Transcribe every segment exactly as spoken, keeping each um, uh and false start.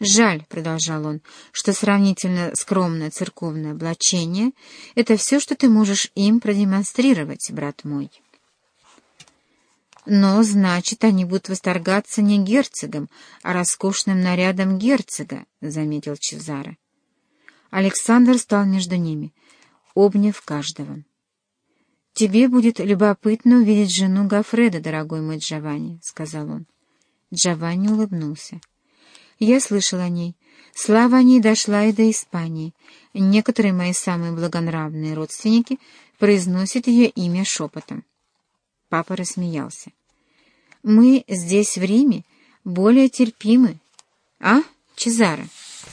«Жаль, — продолжал он, — что сравнительно скромное церковное облачение — это все, что ты можешь им продемонстрировать, брат мой». «Но, значит, они будут восторгаться не герцогом, а роскошным нарядом герцога», — заметил Чезаро. Александр стал между ними, обняв каждого. «Тебе будет любопытно увидеть жену Гоффредо, дорогой мой Джованни», — сказал он. Джованни улыбнулся. «Я слышал о ней. Слава о ней дошла и до Испании. Некоторые мои самые благонравные родственники произносят ее имя шепотом». Папа рассмеялся. «Мы здесь, в Риме, более терпимы. А, Чезаро?»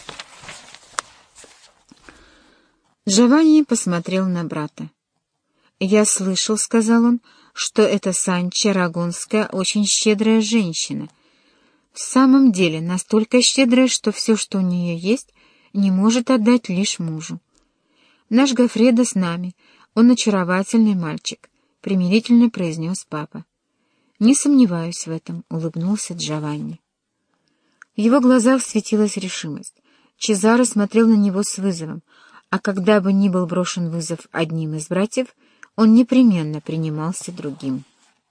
Джованни посмотрел на брата. «Я слышал, — сказал он, — что эта Санча Арагонская очень щедрая женщина. В самом деле настолько щедрая, что все, что у нее есть, не может отдать лишь мужу. Наш Гоффредо с нами, он очаровательный мальчик», — примирительно произнес папа. «Не сомневаюсь в этом», — улыбнулся Джованни. В его глазах светилась решимость. Чезаро смотрел на него с вызовом, а когда бы ни был брошен вызов одним из братьев, он непременно принимался другим.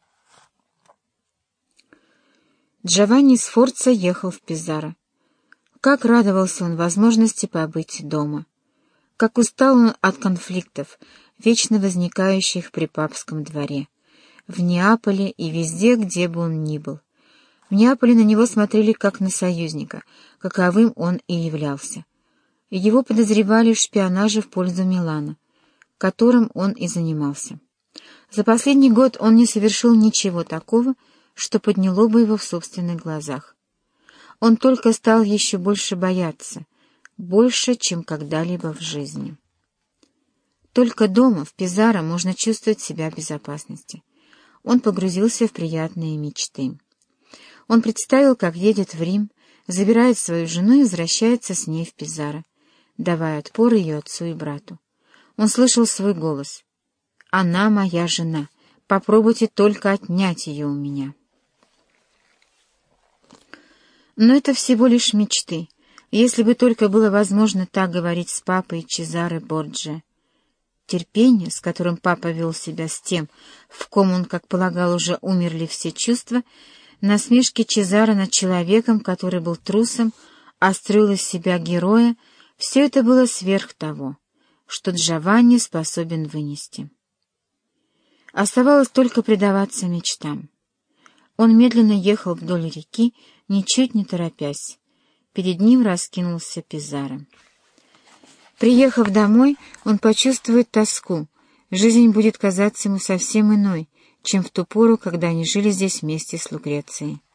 Джованни Сфорца ехал в Пизаро. Как радовался он возможности побыть дома. Как устал он от конфликтов, вечно возникающих при папском дворе, в Неаполе и везде, где бы он ни был. В Неаполе на него смотрели как на союзника, каковым он и являлся. Его подозревали в шпионаже в пользу Милана, которым он и занимался. За последний год он не совершил ничего такого, что подняло бы его в собственных глазах. Он только стал еще больше бояться, больше, чем когда-либо в жизни. Только дома, в Пизаро, можно чувствовать себя в безопасности. Он погрузился в приятные мечты. Он представил, как едет в Рим, забирает свою жену и возвращается с ней в Пизаро, давая отпор ее отцу и брату. Он слышал свой голос: «Она моя жена, попробуйте только отнять ее у меня». Но это всего лишь мечты, если бы только было возможно так говорить с папой Чезаре Борджиа. Терпение, с которым папа вел себя с тем, в ком он, как полагал, уже умерли все чувства, насмешки Чезаро над человеком, который был трусом, а строил из себя героя, все это было сверх того, что Джованни способен вынести. Оставалось только предаваться мечтам. Он медленно ехал вдоль реки, ничуть не торопясь. Перед ним раскинулся Пизаро. Приехав домой, он почувствует тоску. Жизнь будет казаться ему совсем иной, чем в ту пору, когда они жили здесь вместе с Лукрецией.